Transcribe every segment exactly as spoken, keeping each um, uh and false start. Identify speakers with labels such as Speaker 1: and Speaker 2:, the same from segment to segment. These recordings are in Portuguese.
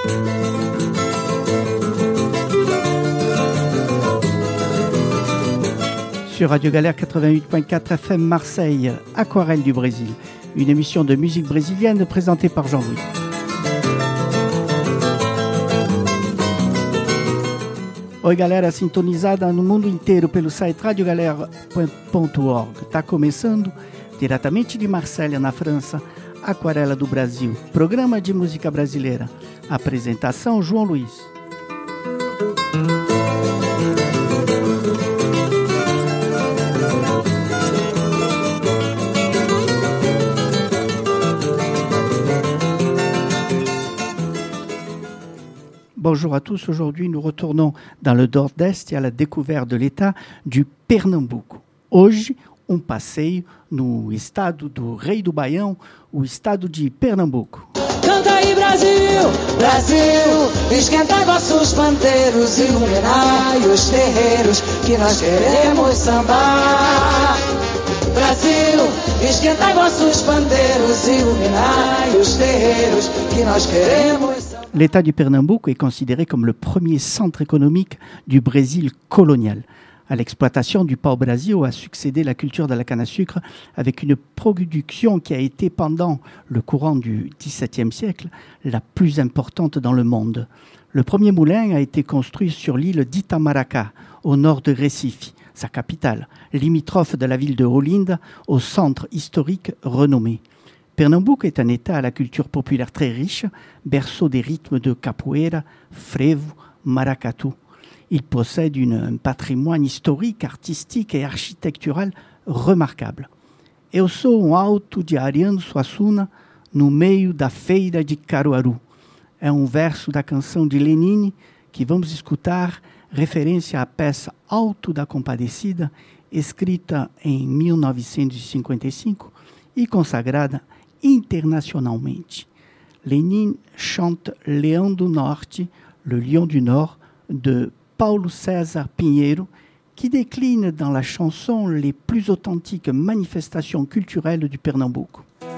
Speaker 1: Sur Radio Galère quatre-vingt-huit point quatre F M Marseille, Aquarelle du Brésil, une émission de musique brésilienne présentée par Jean-Louis. Oi galera sintonizada no mundo inteiro pelo site radio galera ponto org. Está começando, diretamente de Marselha, na França, Aquarela do Brasil, programa de música brasileira. Apresentação João Luiz. Bonjour à tous, aujourd'hui nous retournons dans le Nordeste e à la découverte de l'état du Pernambuco. Hoje, um passeio no estado do Rei do Baião, o estado de Pernambuco.
Speaker 2: Canta aí Brasil, Brasil, esquentai vossos pandeiros, iluminai os terreiros que nós queremos sambar. Brasil, esquentai vossos pandeiros, iluminai os terreiros que nós queremos sambar.
Speaker 1: L'État du Pernambouc est considéré comme le premier centre économique du Brésil colonial. À l'exploitation du pau-brasil a succédé la culture de la canne à sucre avec une production qui a été pendant le courant du dix-septième siècle la plus importante dans le monde. Le premier moulin a été construit sur l'île d'Itamaracá, au nord de Recife, sa capitale, limitrophe de la ville de Olinda, au centre historique renommé. Pernambouc est un État à la culture populaire très riche, berceau des rythmes de capoeira, frevo, maracatu. Il possède une, un patrimoine historique, artistique et architectural remarquable. Eu sou um alto de Ariano Suassuna no meio da feira de Caruaru. É um verso da canção de Lenine que vamos escutar, referência à peça Alto da Compadecida, escrita em mil novecentos e cinquenta e cinco e consagrada internationalement. Lénine chante Léon du Norte, le Lion du Nord, de Paulo César Pinheiro, qui décline dans la chanson les plus authentiques manifestations culturelles du Pernambouco.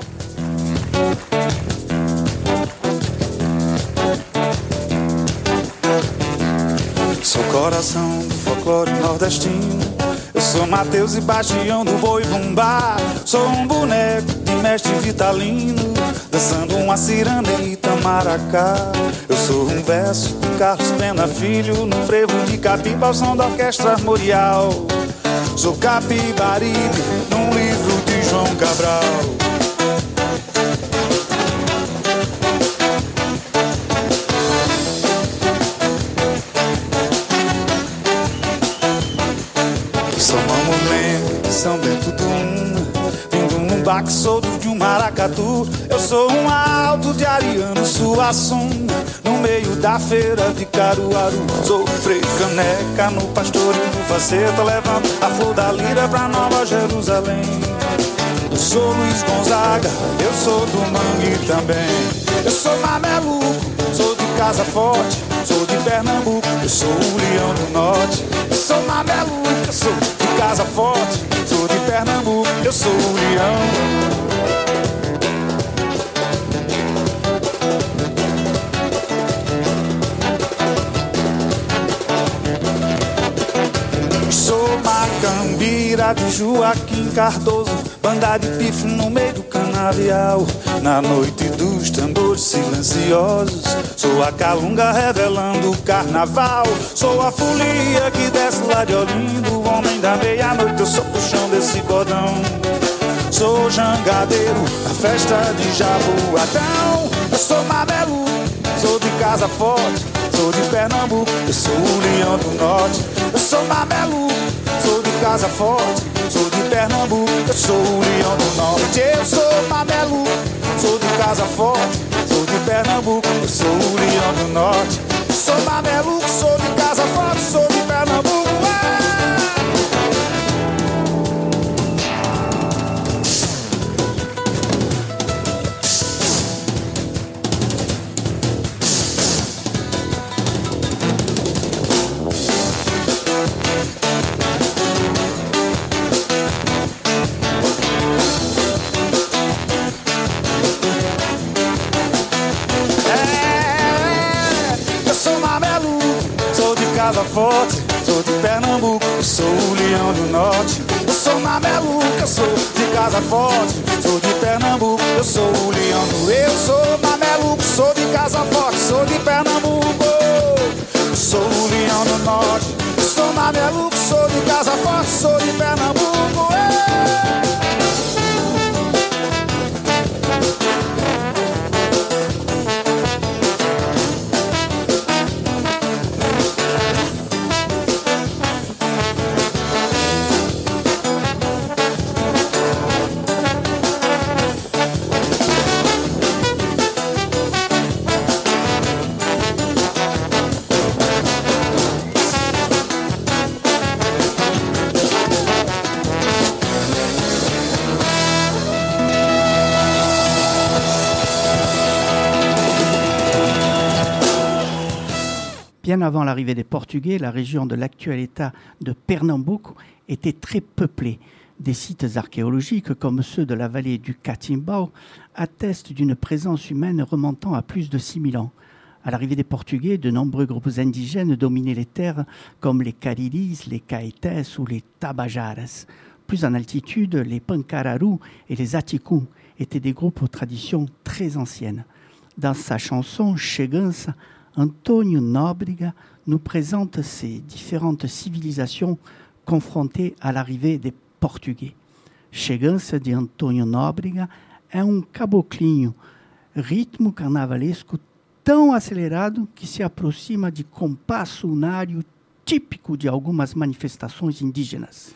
Speaker 3: Sou coração do folclore nordestino. Eu sou Mateus e Bastião do boi bumbá. Sou um boneco de mestre Vitalino, dançando uma ciranda em Itamaracá. Eu sou um verso de Carlos Pena Filho, no frevo de Capiba ao som da orquestra armorial. Sou Capibaribe num livro de João Cabral. Sou Mamulene de São Bento do Una, vindo num baque solto de um maracatu. Eu sou um alto de Ariano Suassuna, no meio da feira de Caruaru. Sou Frei Caneca no pastorio do faceta, levando a flor da lira pra Nova Jerusalém. Eu sou Luiz Gonzaga, eu sou do Mangue também. Eu sou mameluco, sou de Casa Forte, sou de Pernambuco, eu sou o Leão do Norte. Eu sou mameluco, eu sou de Casa Forte, sou de Pernambuco, eu sou o Leão. Sou Macambira de Joaquim Cardoso, banda de pife no meio do canavial, na noite dos tambores silenciosos. Sou a calunga revelando o carnaval. Sou a folia que desce lá de Olinda, o homem da meia-noite, eu sou o chão desse cordão. Sou jangadeiro na festa de Jaboatão. Eu sou mameluco, sou de Casa Forte, sou de Pernambuco, eu sou o Leão do Norte. Eu sou mameluco, sou de Casa Forte, sou de Pernambuco, eu sou o Leão do Norte. Eu sou mameluco, sou de Casa Forte, sou de Pernambuco, eu sou o Leão do Norte. Sou mameluco, sou de Casa Forte, sou de Pernambuco. casa forte, sou de Pernambuco, sou o leão do norte. Eu sou mameluco, eu sou de casa forte, sou de Pernambuco, eu sou o leão do... Eu sou mameluco, sou de casa forte, sou de Pernambuco, sou o leão do norte. Eu sou mameluco, sou de casa forte, sou de Pernambuco. Ei!
Speaker 1: Bien avant l'arrivée des Portugais, la région de l'actuel état de Pernambuco était très peuplée. Des sites archéologiques comme ceux de la vallée du Catimbau attestent d'une présence humaine remontant à plus de six mille ans. À l'arrivée des Portugais, de nombreux groupes indigènes dominaient les terres comme les Cariris, les Caetés ou les Tabajaras. Plus en altitude, les Pancararu et les Atiku étaient des groupes aux traditions très anciennes. Dans sa chanson « Chegança », Antônio Nóbrega nous présente ces différentes civilisations confrontées à l'arrivée des Portugais. Chegança de Antônio Nóbrega é um caboclinho, ritmo carnavalesco tão acelerado que se aproxima de compasso unário típico de algumas manifestações indígenas.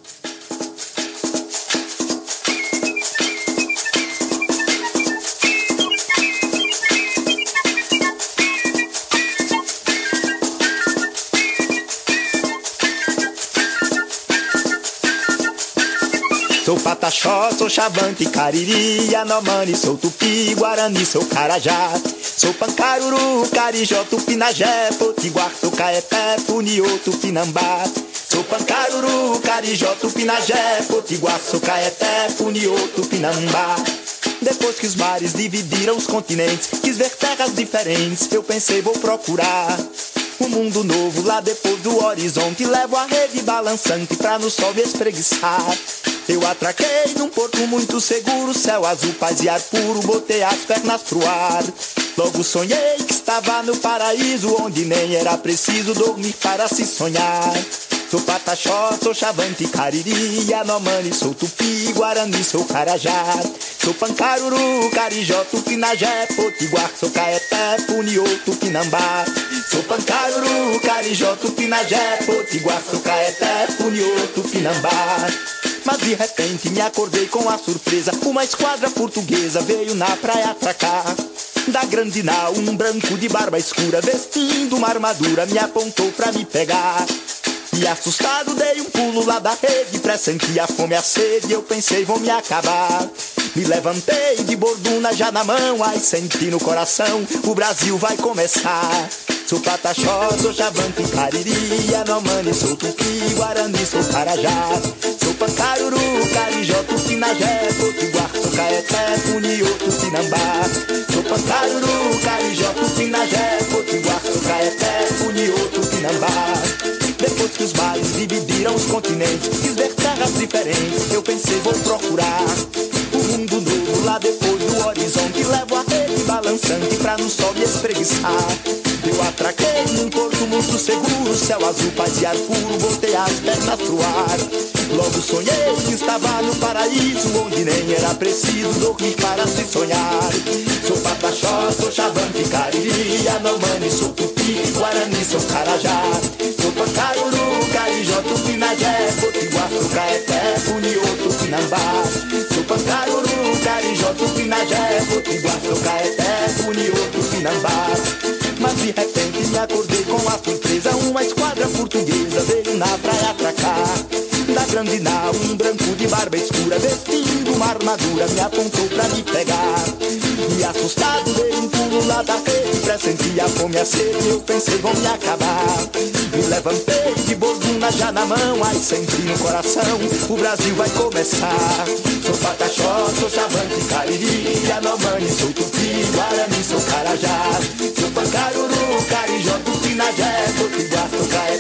Speaker 4: Sou Pataxó, sou Xavante, Cariri, Yanomami, sou Tupi, Guarani, sou Carajá. Sou Pancaruru, Carijó, Tupinagé, Potiguar, sou Caeté, Funiô, Tupinambá. Sou Pancaruru, Carijó, Tupinagé, Potiguar, sou Caeté, Funiô, Tupinambá. Depois que os mares dividiram os continentes, quis ver terras diferentes, eu pensei vou procurar um mundo novo lá depois do horizonte. Levo a rede balançante pra no sol me espreguiçar. Eu atraquei num porto muito seguro, céu azul, paz e ar puro, botei as pernas pro ar. Logo sonhei que estava no paraíso, onde nem era preciso dormir para se sonhar. Sou Pataxó, sou Xavante, Cariri, Yanomami, sou Tupi, Guarani, sou Carajá. Sou Pancaruru, Carijó, Tupinagé, Potiguar, sou Caeté, Funiô, Tupinambá. Sou Pancaruru, Carijó, Tupinagé, Potiguar, sou Caeté, Funiô, Tupinambá. Mas de repente me acordei com a surpresa, uma esquadra portuguesa veio na praia atracar. Da grande nau, um branco de barba escura, vestindo uma armadura, me apontou pra me pegar. E assustado dei um pulo lá da rede, pressenti a fome e a sede, eu pensei vou me acabar. Me levantei de borduna já na mão, ai senti no coração, o Brasil vai começar. Sou Pataxó, sou Xavante, Cariri, Yanomami, sou Tupi, Guarani, sou Carajá. Sou Pancaruru, Carijó, Tupinagé, Potiguar, sou Caeté, Funiô, Tupinambá. Sou Pancaruru, Carijó, Tupinagé, Potiguar, sou Caeté, Funiô, Tupinambá. Depois que os mares dividiram os continentes, quis ver terras diferentes, eu pensei vou procurar um mundo novo lá depois do horizonte. Levo a rede balançante pra no sol me espreguiçar. Eu atraquei num porto muito seguro, céu azul, paz e ar puro, botei as pernas pro ar. Logo sonhei que estava no paraíso, onde nem era preciso dormir para se sonhar. Sou Pataxó, sou Xavante, Cariri, Yanomami, sou Tupi, Guarani, sou Carajá. Sou Pancaruru, Carijó, Tupinagé, Potiguar, sou Caeté, Funiô, Tupinambá. Sou Pancaruru, Carijó, Tupinagé, Potiguar, sou Caeté, Funiô, Tupinambá. Mas de repente me acordei com a surpresa, uma esquadra portuguesa veio na praia atracar. Da grande nau, um branco de barba escura, vestindo uma armadura, me apontou pra me pegar. E assustado dei um pulo lá da rede, pressenti a fome e a sede, eu pensei vão me acabar. Me levantei de borduna já na mão, ai senti no coração, o Brasil vai começar. Sou Pataxó, sou Xavante, Cariri, Yanomami, sou Tupi, Guarani, sou Carajá. Sou Pancaruru, Carijó, Tupinagé, Potiguar, sou Caeté,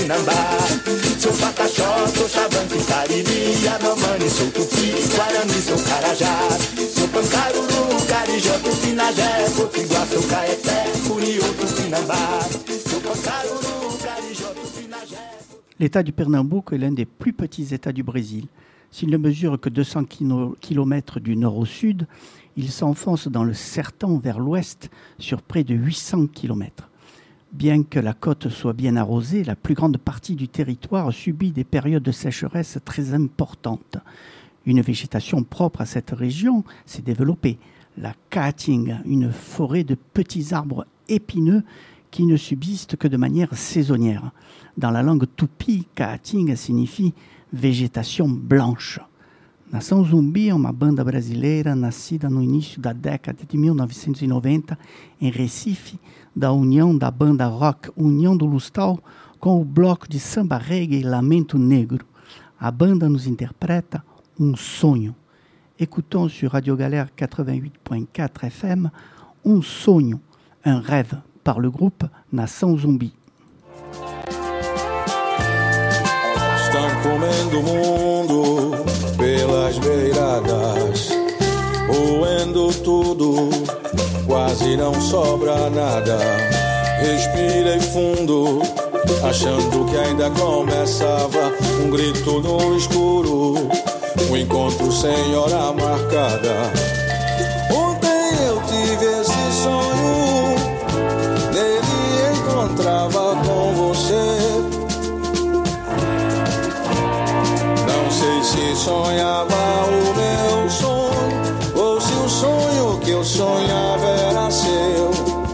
Speaker 4: Tupinambá. Sou Pataxó, sou Xavante, Cariri, Yanomami, sou Tupi, Guarani, sou Carajá. Sou Pancaruru, Carijó, Tupinagé, Potiguar, sou Caeté, Curiô, Tupinambá. Sou Pancaruru, Carijó, Tupinagé.
Speaker 1: L'État du Pernambouc est l'un des plus petits États du Brésil. S'il ne mesure que deux cents kilomètres du nord au sud, il s'enfonce dans le sertão vers l'ouest sur près de huit cents kilomètres. Bien que la côte soit bien arrosée, la plus grande partie du territoire subit des périodes de sécheresse très importantes. Une végétation propre à cette région s'est développée, la caatinga, une forêt de petits arbres épineux qui ne subsistent que de manière saisonnière. Dans la langue tupi, caatinga signifie vegetação blanche. Nação Zumbi é uma banda brasileira nascida no início da década de mil novecentos e noventa em Recife, da união da banda rock União do Lustal com o bloco de samba reggae Lamento Negro. A banda nos interpreta Um Sonho. Écoutons sur Radio Galère quatre-vingt-huit point quatre F M Um Sonho, un rêve, par le groupe Nação Zumbi.
Speaker 5: Estão comendo o mundo pelas beiradas, roendo tudo, quase não sobra nada. Respirei fundo, achando que ainda começava um grito no escuro, um encontro sem hora marcada. Ontem eu tive esse sonho, nele encontrava com você. Não sei se sonhava o meu sonho, ou se o sonho que eu sonhava era seu.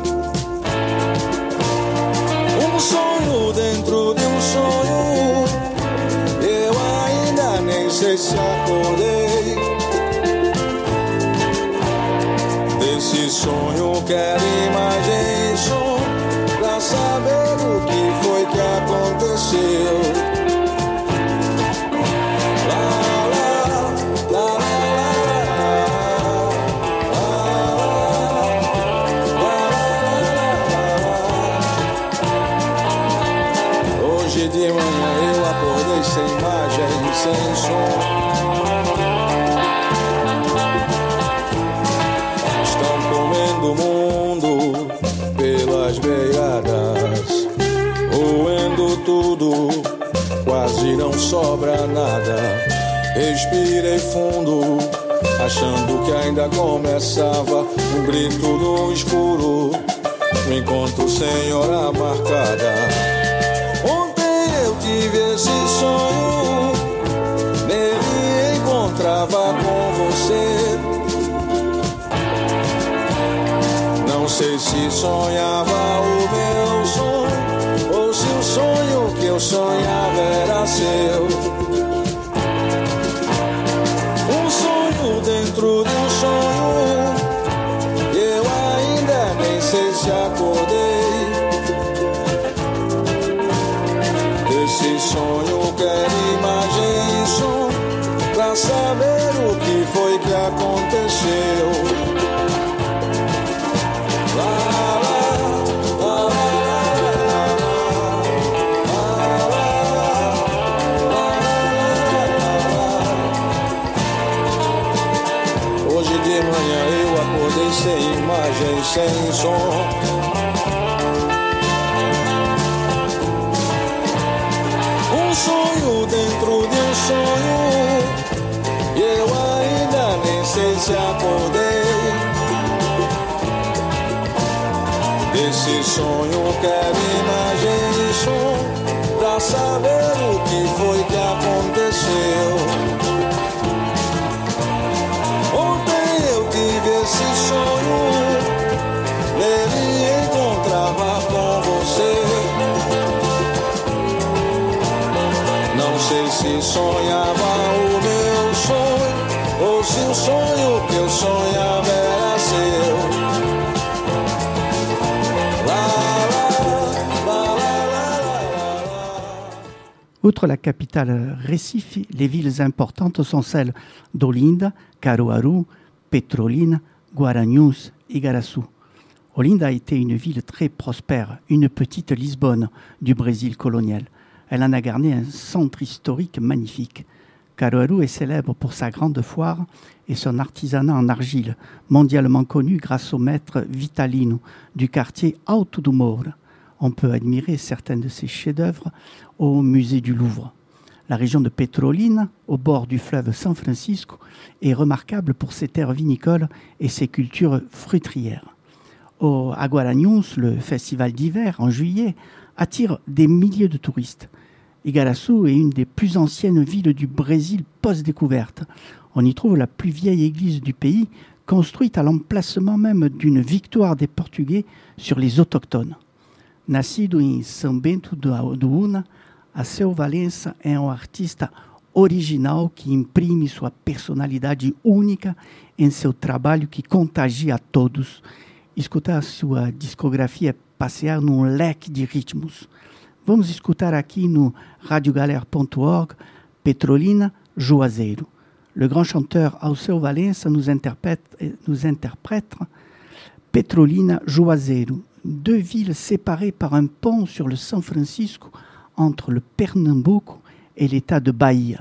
Speaker 5: Um sonho dentro de um sonho, eu ainda nem sei se acordei. Desse sonho quero imagem e som, pra saber o que foi que aconteceu. De manhã eu acordei sem imagem, sem som. Estão comendo o mundo pelas beiradas, roendo tudo, quase não sobra nada. Respirei fundo, achando que ainda começava um grito no escuro, um encontro sem hora marcada. Tive esse sonho, nele encontrava com você. Não sei se sonhava o meu sonho, ou se o sonho que eu sonhava era seu. Um sonho dentro de um sonho, eu ainda nem sei se acordei. Esse sonho quer imagem e som, pra saber o que foi que aconteceu. Lá, lá, lá, lá, hoje de manhã eu acordei sem imagem, sem som. Sonho dentro de um sonho, eu ainda nem sei se acordei. Desse sonho quero imagem e som, pra saber o que foi que aconteceu. Ontem eu tive esse sonho, nele encontrava com você. Não sei se sonhava o meu sonho, ou se o sonho que eu sonhava era seu. Lá, lá, lá, lá, lá, lá.
Speaker 1: Outre la capitale Recife, les villes importantes sont celles d'Olinda, Caruaru, Petrolina, Guarulhos et Igaraçu. Olinda a été une ville très prospère, une petite Lisbonne du Brésil colonial. Elle en a garni un centre historique magnifique. Caruaru est célèbre pour sa grande foire et son artisanat en argile, mondialement connu grâce au maître Vitalino du quartier Alto do Moura. On peut admirer certains de ses chefs-d'œuvre au musée du Louvre. La région de Petrolina, au bord du fleuve San Francisco, est remarquable pour ses terres vinicoles et ses cultures fruitières. Au Aguaraniuns, le festival d'hiver en juillet attire des milliers de touristes. Igaraçu est une des plus anciennes villes du Brésil post-découverte. On y trouve la plus vieille église du pays, construite à l'emplacement même d'une victoire des Portugais sur les autochtones. Nascido em São Bento do Una, Alceu Valença é um artista original que imprime sua personalidade única em seu trabalho que contagia a todos. Escutar sua discografia é passear num leque de ritmos. Vamos escutar aqui no radiogalera ponto org Petrolina, Juazeiro. Le grand chanteur Alceu Valença nous interprète, nous interprète Petrolina, Juazeiro, deux villes séparées par un pont sur le San Francisco entre le Pernambuco et l'État de Bahia.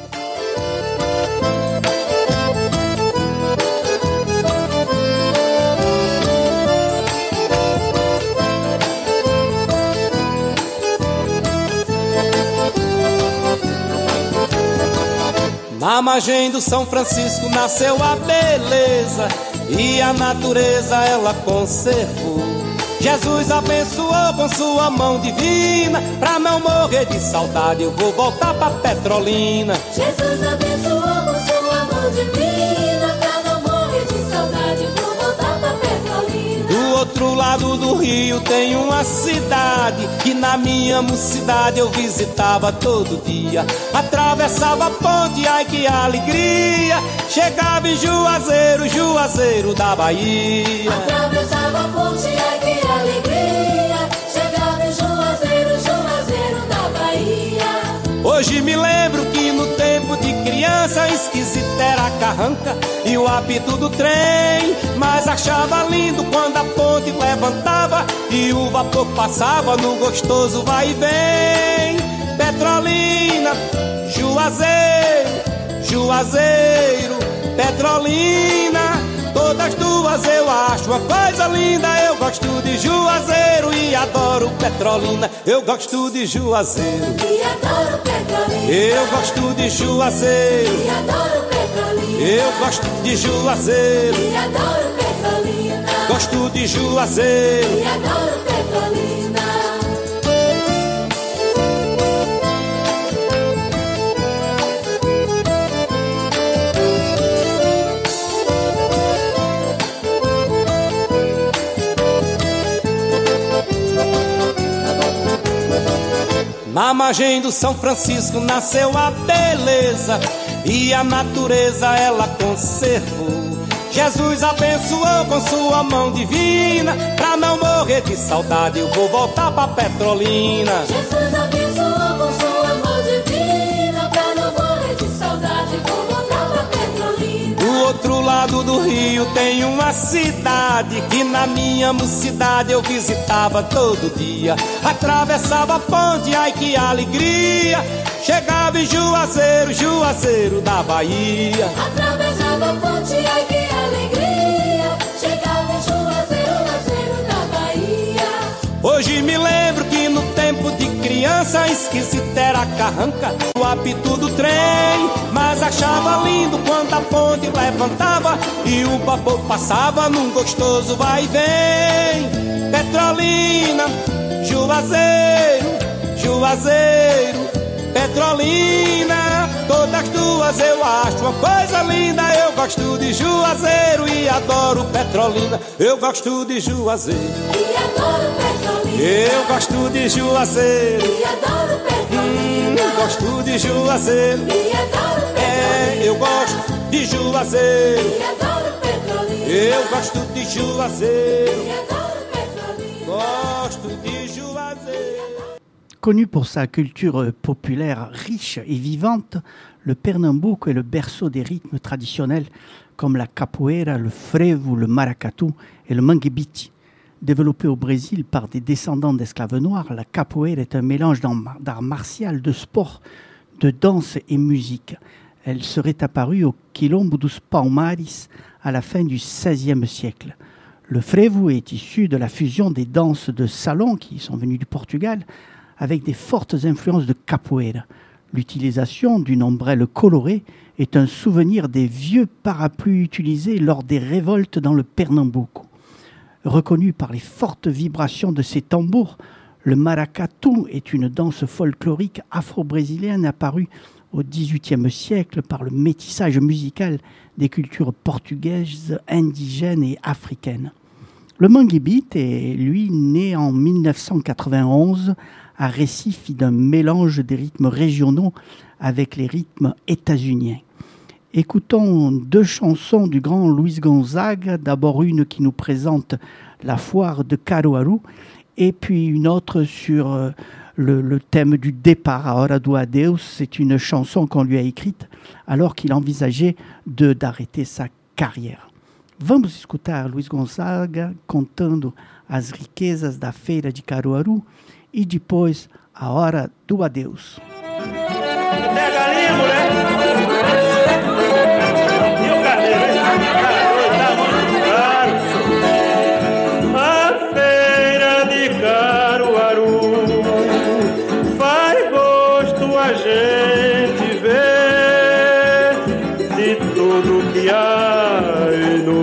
Speaker 6: Na margem do São Francisco nasceu a beleza e a natureza ela conservou. Jesus abençoou com sua mão divina, pra não morrer de saudade eu vou voltar pra Petrolina.
Speaker 7: Jesus abençoou com sua mão divina, pra não morrer de saudade eu vou voltar pra Petrolina.
Speaker 6: Do outro lado do rio tem uma cidade que na minha mocidade eu visitava todo dia. Atravessava a ponte, ai que alegria, chegava em Juazeiro, Juazeiro da Bahia.
Speaker 7: Atravessava a ponte, ai que alegria, chegava em Juazeiro, Juazeiro da Bahia.
Speaker 6: Hoje me lembro que no tempo de criança esquisita era a carranca e o apito do trem, mas achava lindo quando a ponte levantava e o vapor passava no gostoso vai e vem. Petrolina, Juazeiro, Juazeiro, Petrolina, todas duas eu acho uma coisa linda. Eu gosto de Juazeiro e adoro Petrolina. Eu gosto de Juazeiro
Speaker 7: e adoro Petrolina.
Speaker 6: Eu gosto de Juazeiro
Speaker 7: e adoro Petrolina.
Speaker 6: Eu gosto de Juazeiro
Speaker 7: e adoro Petrolina.
Speaker 6: Gosto de Juazeiro
Speaker 7: e adoro Petrolina.
Speaker 6: Na margem do São Francisco nasceu a beleza e a natureza ela conservou. Jesus abençoou com sua mão divina, pra não morrer de saudade eu vou voltar pra Petrolina.
Speaker 7: Jesus abençoou com sua mão divina, pra não morrer de saudade eu vou voltar pra Petrolina.
Speaker 6: Do outro lado do rio tem uma cidade que na minha mocidade eu visitava todo dia. Atravessava a ponte, ai que alegria, chegava em Juazeiro, Juazeiro da Bahia.
Speaker 7: Atravessava a ponte, ai que alegria, chegava em Juazeiro, Juazeiro da Bahia.
Speaker 6: Hoje me lembro que no tempo de criança esquisita era a carranca, o apito do trem, mas achava lindo quando a ponte levantava e o vapor passava num gostoso vai e vem. Petrolina, Juazeiro, Juazeiro, Petrolina, todas duas eu acho uma coisa linda. Eu gosto de Juazeiro e adoro Petrolina. Eu gosto de Juazeiro
Speaker 7: e adoro Petrolina.
Speaker 6: Eu gosto de Juazeiro
Speaker 7: e adoro Petrolina.
Speaker 6: hum, Gosto de Juazeiro
Speaker 7: e adoro Petrolina.
Speaker 6: É, eu gosto de Juazeiro
Speaker 7: e adoro Petrolina.
Speaker 6: Eu gosto de Juazeiro
Speaker 7: e adoro Petrolina.
Speaker 6: Gosto de Juazeiro.
Speaker 1: Connu pour sa culture populaire riche et vivante, le Pernambuco est le berceau des rythmes traditionnels comme la capoeira, le frevo, le maracatu et le manguebiti. Développée au Brésil par des descendants d'esclaves noirs, la capoeira est un mélange d'art martial, de sport, de danse et musique. Elle serait apparue au Quilombo dos Palmares à la fin du seizième siècle. Le frevo est issu de la fusion des danses de salon qui sont venues du Portugal avec des fortes influences de capoeira. L'utilisation d'une ombrelle colorée est un souvenir des vieux parapluies utilisés lors des révoltes dans le Pernambuco. Reconnu par les fortes vibrations de ses tambours, le maracatu est une danse folklorique afro-brésilienne apparue au dix-huitième siècle par le métissage musical des cultures portugaises, indigènes et africaines. Le mangue beat est, lui, né en mille neuf cent quatre-vingt-onze à Recife d'un mélange des rythmes régionaux avec les rythmes états-uniens. Écoutons deux chansons du grand Luis Gonzaga, d'abord une qui nous présente la foire de Caruaru et puis une autre sur euh, le, le thème du départ, A Hora do Adeus. C'est une chanson qu'on lui a écrite alors qu'il envisageait de, d'arrêter sa carrière. Vamos escutar Luis Gonzaga contando as riquezas da feira de Caruaru e depois A Hora do Adeus.
Speaker 8: Até a galinha, mulher! E o carneiro, hein? Tá muito caro. A feira de Caruaru faz gosto a gente ver de tudo que há no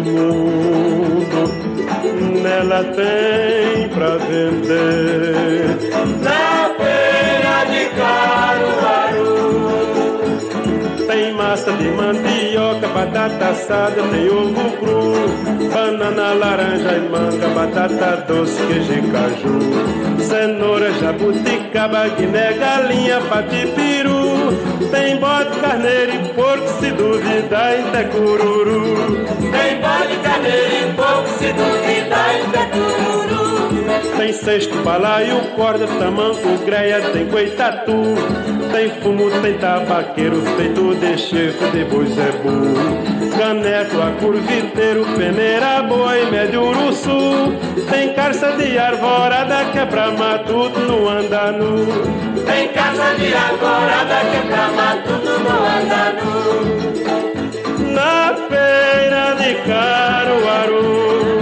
Speaker 8: mundo. Nela tem pra vender. Na feira de Caruaru tem massa de mandioca, batata assada, tem ovo cru, banana, laranja e manga, batata doce, queijo e caju, cenoura, jabuticaba, guiné, galinha, patipiru. Tem bode, carneiro e porco, se duvidar, até cururu. Tem bode, carneiro e porco, se duvidar, até cururu. Tem cesto, balaio, corda, tamanco, greia, tem coitatu. Tem fumo, tem tabaqueiro, feito de chifre, de boi zebu. Caneco, acurviteiro, peneira, boi, médio, uruçu. Tem carça de arvorada, que é pra matuto, não anda nu. Tem carça de arvorada, que é pra matuto, não anda nu. Na feira de Caruaru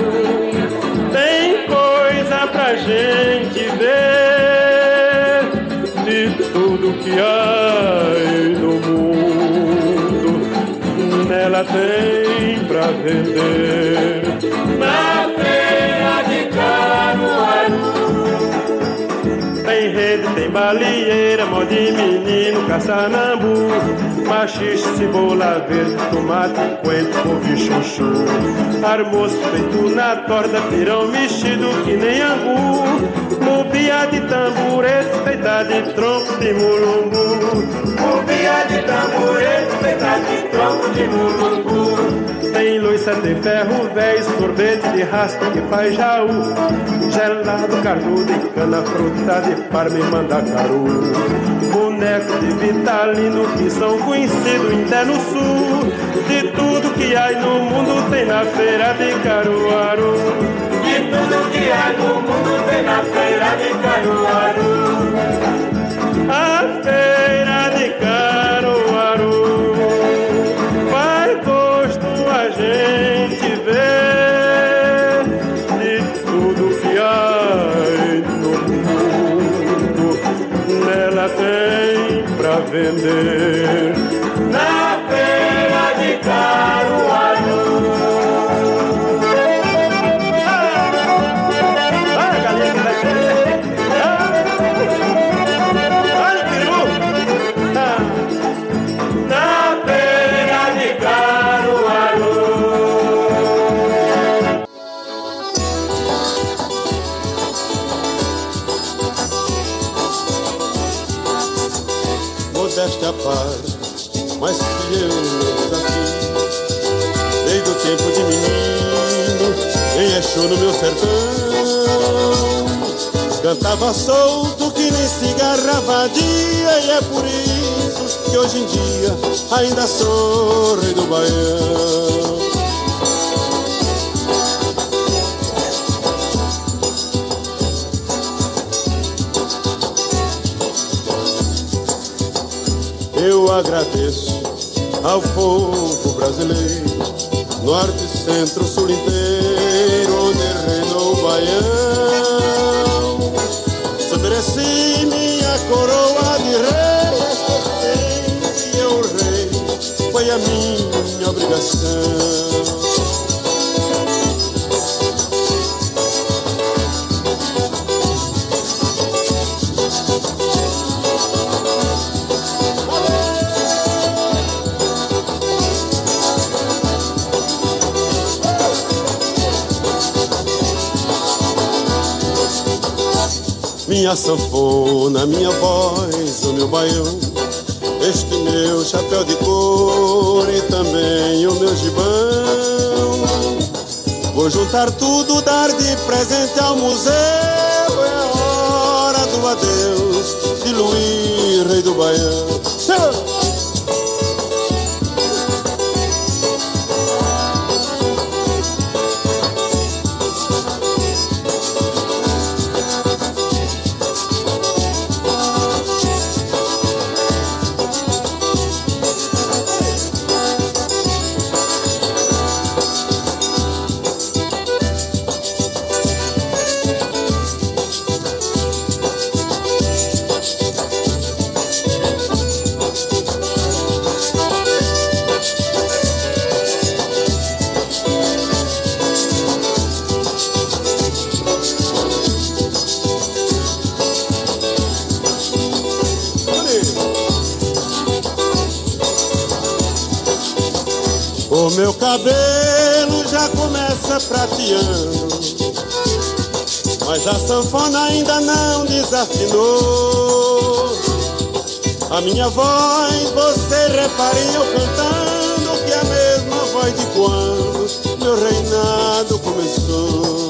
Speaker 8: tem coisa pra gente ver, de tudo que há no mundo, nela tem pra vender. Na feira de Caruaru tem rede, tem balieira, mó de menino, caçanambu, machixe, cebola verde, tomate, coentro, couve, chuchu. Almoço feito na torta, pirão mexido que nem angu. Mubia de tamborete, feita de tronco de mulungu. Mubia de tamborete, feita de tronco de mulungu. Tem loiça, tem ferro velho, sorvete de raspa que faz jaú. Gelado, carnudo e cana, fruta de parma e mandacaru. Boneco de vitalino que são conhecidos até no sul. De tudo que há no mundo tem na feira de Caruaru. De tudo que há no mundo tem na feira de Caruaru. A feira de Caruaru faz gosto a gente ver de tudo que há no mundo. Nela tem pra vender. Na feira de Caruaru. Olha, galinha que vai ser. Olha, peru. Na feira de Caruaru.
Speaker 9: Modéstia à parte, mas se eu não desafio, desde o tempo de menino, em Exu no meu sertão, cantava solto que nem cigarra vadia, e é por isso que hoje em dia ainda sou rei do Baião. agradeço ao povo brasileiro, norte, centro, sul inteiro, onde reinou o Baião. Se mereci minha coroa de rei, este eu rei, foi a minha obrigação. Minha sanfona, minha voz, o meu baião, este meu chapéu de couro e também o meu gibão. Vou juntar tudo, dar de presente ao museu. É hora do adeus de Luís, rei do Baião. O meu cabelo já começa prateando, mas a sanfona ainda não desafinou. A minha voz, você repare eu cantando, que é a mesma voz de quando meu reinado começou.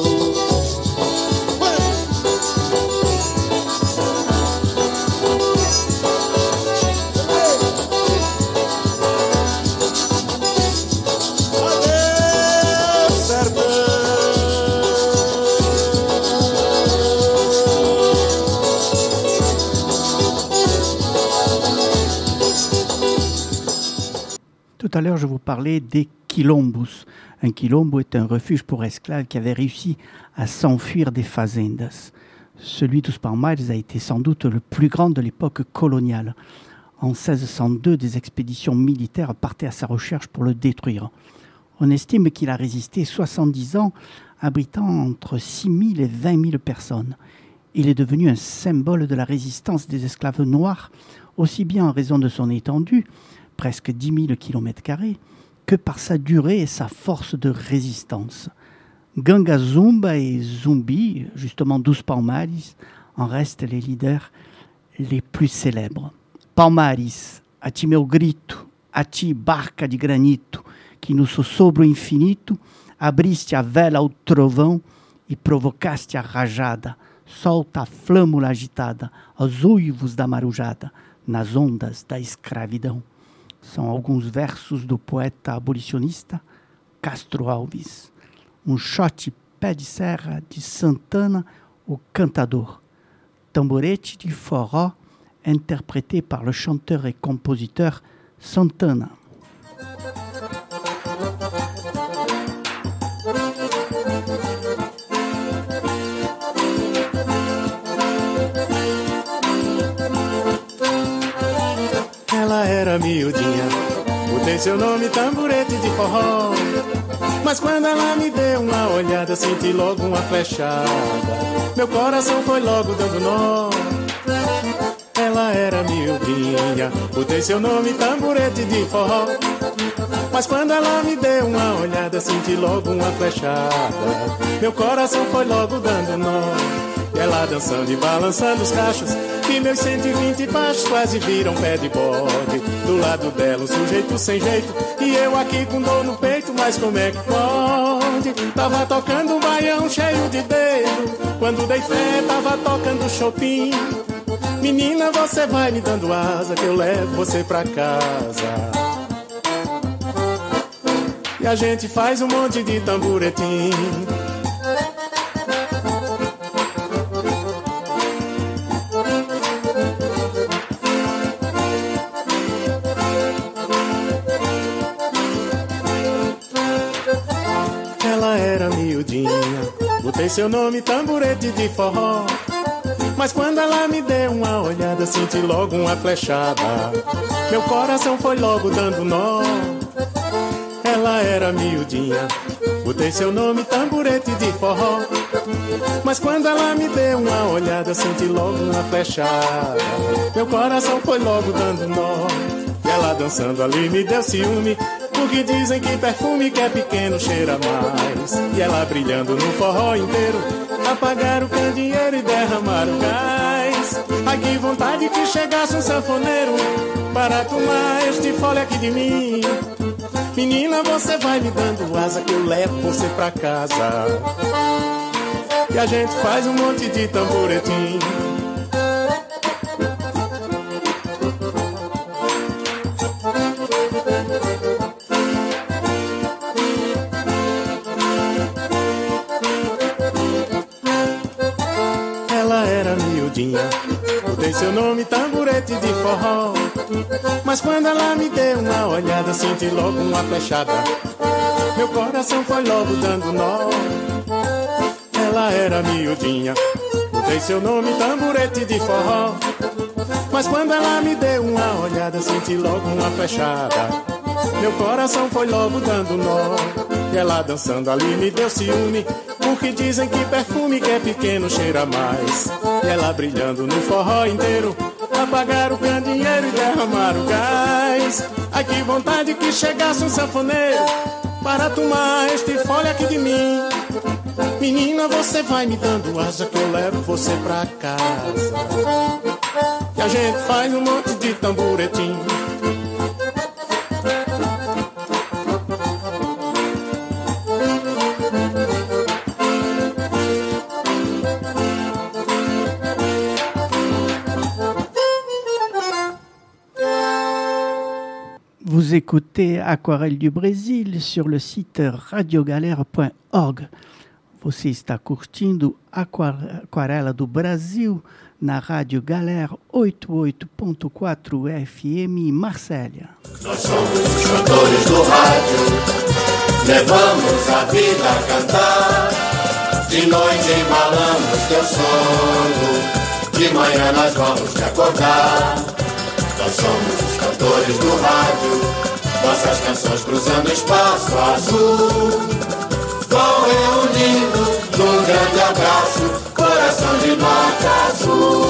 Speaker 1: Tout à l'heure, je vous parlais des quilombos. Un quilombo est un refuge pour esclaves qui avait réussi à s'enfuir des fazendas. Celui dos Palmares a été sans doute le plus grand de l'époque coloniale. En seize cent deux, des expéditions militaires partaient à sa recherche pour le détruire. On estime qu'il a résisté soixante-dix ans, abritant entre six mille et vingt mille personnes. Il est devenu un symbole de la résistance des esclaves noirs, aussi bien en raison de son étendue, presque dix mille kilomètres carrés, que par sa durée et sa force de résistance. Ganga Zumba et Zumbi, justement dos Palmares, en restent les leaders les plus célèbres. Palmares, a ti meu grito, a ti barca de granito, que no sobre o infinito abriste a vela ao trovão e provocaste a rajada, solta a flâmula agitada aos uivos da marujada, nas ondas da escravidão. São alguns versos do poeta abolicionista Castro Alves. Um shot pé de serra de Santana, o cantador. Tamborete de forró, interprété par le chanteur et compositeur Santana.
Speaker 6: Ela era miudinha, botei seu nome tamborete de forró. Mas quando ela me deu uma olhada, senti logo uma flechada. Meu coração foi logo dando nó. Ela era miudinha, botei seu nome tamborete de forró. Mas quando ela me deu uma olhada, senti logo uma flechada. Meu coração foi logo dando nó. E ela dançando e balançando os cachos, que meus cento e vinte baixos quase viram pé de bode. Do lado dela um sujeito sem jeito, e eu aqui com dor no peito, mas como é que pode? Tava tocando um baião cheio de dedo, quando dei fé tava tocando Chopin. Menina, você vai me dando asa, que eu levo você pra casa. E a gente faz um monte de tamboretim.
Speaker 10: Botei seu nome, tamborete de forró. Mas quando ela me deu uma olhada, senti logo uma flechada. Meu coração foi logo dando nó. Ela era miudinha. Botei seu nome, tamborete de forró. Mas quando ela me deu uma olhada, senti logo uma flechada. Meu coração foi logo dando nó. E ela dançando ali me deu ciúme, porque dizem que perfume que é pequeno cheira mais. E ela brilhando no forró inteiro, apagaram o candeeiro e derramaram gás. Ai, que vontade que chegasse um sanfoneiro para tomar este fole aqui de mim. Menina, você vai me dando asa que eu levo você pra casa. E a gente faz um monte de tamboretim. Ela era miudinha. Botei seu nome, tamborete de forró. Mas quando ela me deu uma olhada, senti logo uma flechada. Meu coração foi logo dando nó. Ela era miudinha. Botei seu nome, tamborete de forró. Mas quando ela me deu uma olhada, senti logo uma flechada. Meu coração foi logo dando nó. E ela dançando ali me deu ciúme, porque dizem que perfume que é pequeno cheira mais. E ela brilhando no forró inteiro, apagaram o candeeiro e derramaram gás. Ai, que vontade que chegasse um sanfoneiro para tomar este fole aqui de mim. Menina, você vai me dando asa que eu levo você pra casa. E a gente faz um monte de tamboretim.
Speaker 1: Vous écoutez Aquarelle du Brésil sur le site radiogalera ponto org. Você está curtindo Aquarela do Brasil na Rádio Galera oitenta e oito ponto quatro F M Marsella.
Speaker 11: Nós somos os cantores do rádio, levamos a vida a cantar. De noite embalamos teu sono, de manhã nós vamos te acordar. Nós somos os cantores do rádio, nossas canções cruzando espaço azul, vão reunindo num grande abraço, coração de nota azul.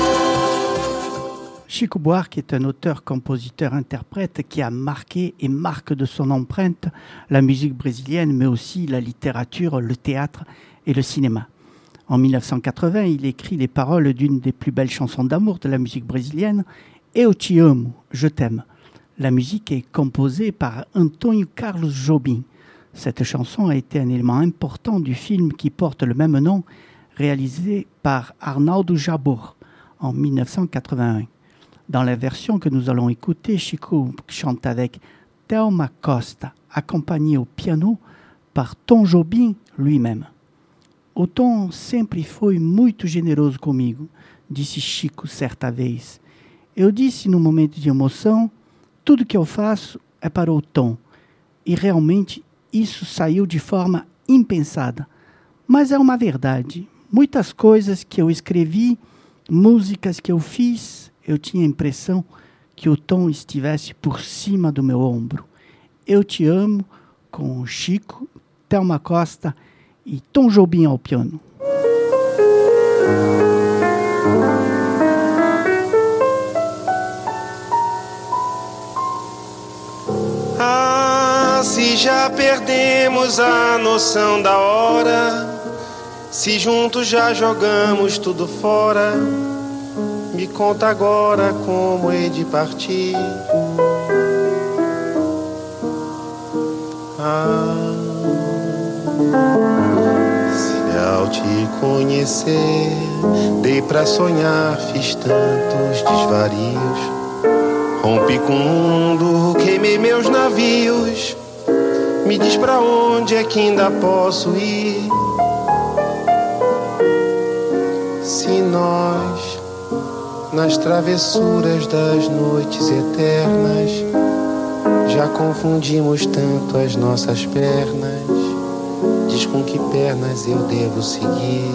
Speaker 1: Chico Buarque est un auteur, compositeur, interprète qui a marqué et marque de son empreinte la musique brésilienne, mais aussi la littérature, le théâtre et le cinéma. En mille neuf cent quatre-vingts, il écrit les paroles d'une des plus belles chansons d'amour de la musique brésilienne, Eu te amo, je t'aime. La musique est composée par Antônio Carlos Jobim. Cette chanson a été un élément important du film qui porte le même nom, réalisé par Arnaldo Jabor en mille neuf cent quatre-vingt-un. Dans la version que nous allons écouter, Chico chante avec Thelma Costa, accompagné au piano par Tom Jobim lui-même. O Tom sempre foi muito generoso comigo, disse Chico certa vez. Eu disse no momento de emoção, tudo que eu faço é para o Tom. E realmente isso saiu de forma impensada. Mas é uma verdade. Muitas coisas que eu escrevi, músicas que eu fiz, eu tinha a impressão que o Tom estivesse por cima do meu ombro. Eu te amo, com Chico, Thelma Costa e Tom Jobim ao piano.
Speaker 12: Se já perdemos a noção da hora, se juntos já jogamos tudo fora, me conta agora como hei de partir. Ah, se ao te conhecer dei pra sonhar, fiz tantos desvarios, rompi com o mundo, queimei meus navios. Me diz pra onde é que ainda posso ir? Se nós, nas travessuras das noites eternas, já confundimos tanto as nossas pernas, diz dizes com que pernas eu devo seguir.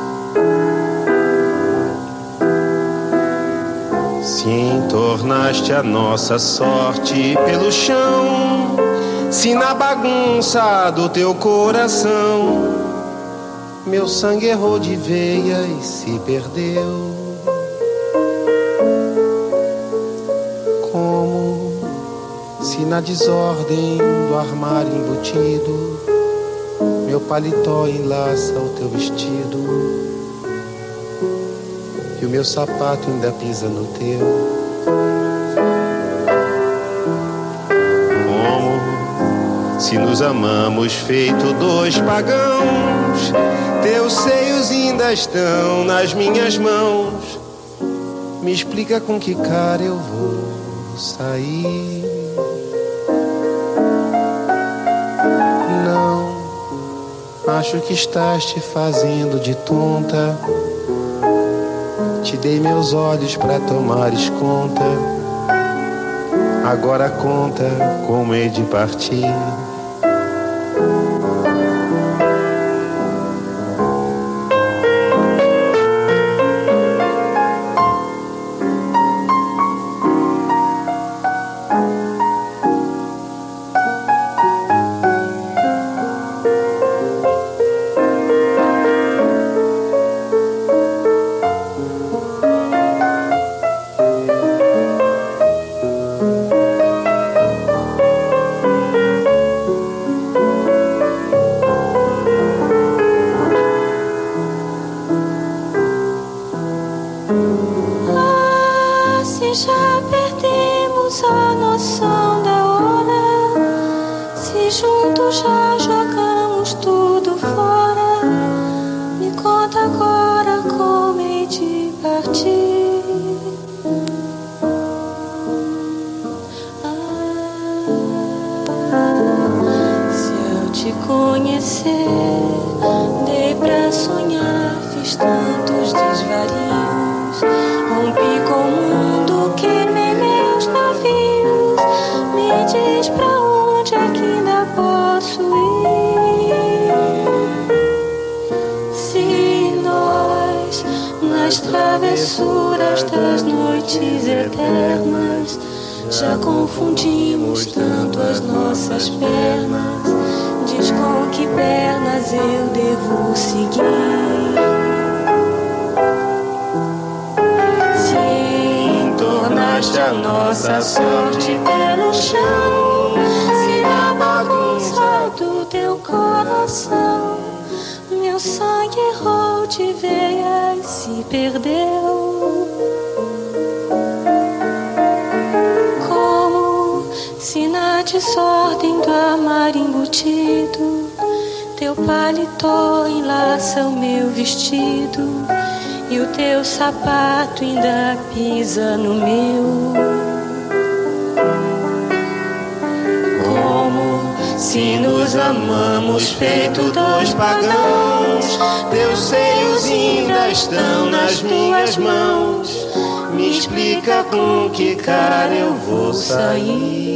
Speaker 12: Se entornaste a nossa sorte pelo chão, se na bagunça do teu coração meu sangue errou de veia e se perdeu. Como se na desordem do armário embutido meu paletó enlaça o teu vestido e o meu sapato ainda pisa no teu. Como se nos amamos feito dois pagãos, teus seios ainda estão nas minhas mãos. Me explica com que cara eu vou sair. Não, acho que estás te fazendo de tonta. Te dei meus olhos pra tomares conta. Agora conta como hei de partir.
Speaker 13: Já confundimos tanto as nossas pernas. Diz com que pernas eu devo seguir. Se entornaste a nossa sorte pelo chão, se na bagunça do teu coração meu sangue errou de veia e se perdeu. Se na desordem do armário embutido teu paletó enlaça o meu vestido e o teu sapato ainda pisa no meu. Como se nos amamos feito dois pagãos, teus seios ainda estão nas minhas mãos. Me explica com que cara eu vou sair.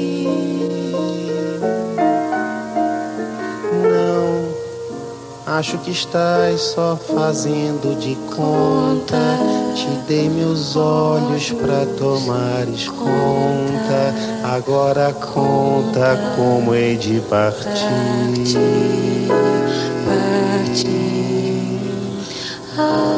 Speaker 12: Acho que estás só fazendo de conta. Te dei meus olhos pra tomares conta. Agora conta como hei de partir.
Speaker 13: Partir. Ah.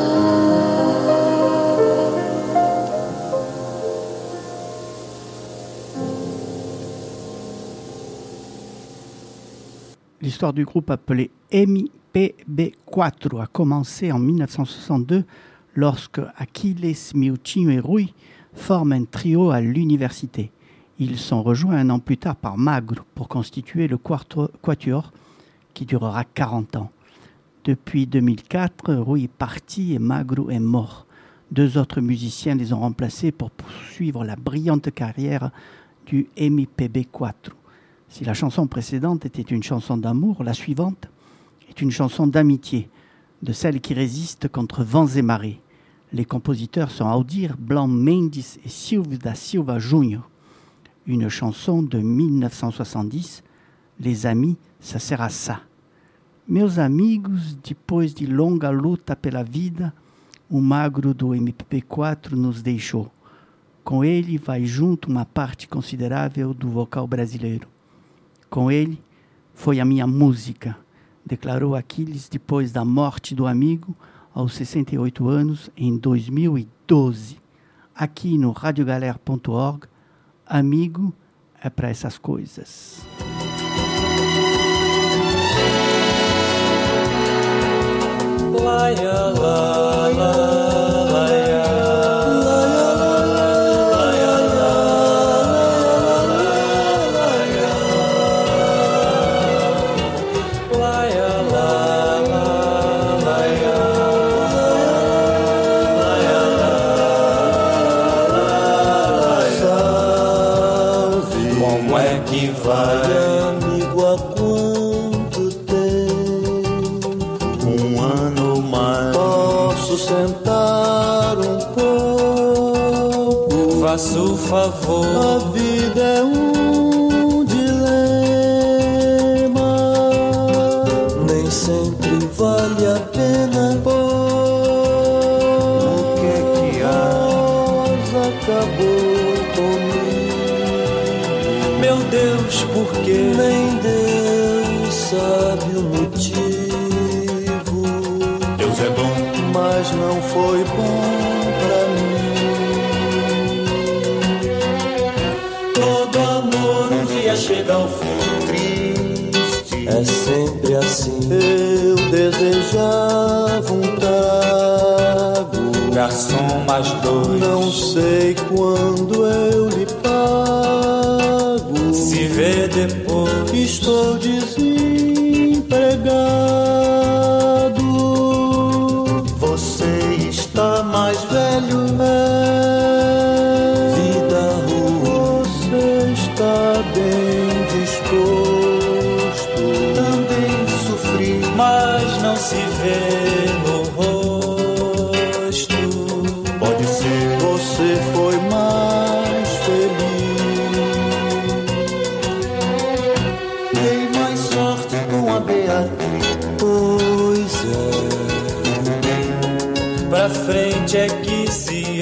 Speaker 1: L'histoire du groupe appelé M P B quatre a commencé en mille neuf cent soixante-deux lorsque Aquiles, Miuchinho et Rui forment un trio à l'université. Ils sont rejoints un an plus tard par Magro pour constituer le quatuor qui durera quarante ans. Depuis deux mille quatre, Rui est parti et Magro est mort. Deux autres musiciens les ont remplacés pour poursuivre la brillante carrière du M P B quatre. Si la chanson précédente était une chanson d'amour, la suivante est une chanson d'amitié, de celle qui résiste contre vents et marées. Les compositeurs sont Aldir Blanc Mendes et Silvio da Silva Júnior. Une chanson de mille neuf cent soixante-dix, Les amis, ça sert à ça. Meus amigos, depois de longa luta pela vida, o magro do M P B quatro nos deixou. Com ele vai junto uma parte considerável do vocal brasileiro. Com ele foi a minha música, declarou Aquiles depois da morte do amigo, aos sessenta e oito anos, em dois mil e doze. Aqui no radiogalera ponto org, amigo é para essas coisas.
Speaker 14: Laia, la, la, laia. Faça o favor.
Speaker 15: A vida é um dilema, nem sempre vale a pena. Pois o que é que há? Acabou comigo.
Speaker 14: Meu Deus, por quê?
Speaker 15: Nem Deus sabe o motivo.
Speaker 3: Deus é bom,
Speaker 15: mas não foi bom pra mim.
Speaker 14: Chega ao fim
Speaker 15: triste, é sempre assim. Eu desejava um trago,
Speaker 14: garçom mais dois.
Speaker 15: Não sei quando eu lhe pago.
Speaker 14: Se vê depois.
Speaker 15: Estou desempregado. Você está mais velho, é vida ruim. Você está bem disposto.
Speaker 14: Também sofri, mas não se vê no rosto.
Speaker 15: Pode ser, você foi mais feliz. Dei mais sorte com a Beatriz. Pois
Speaker 14: é, pra frente é que se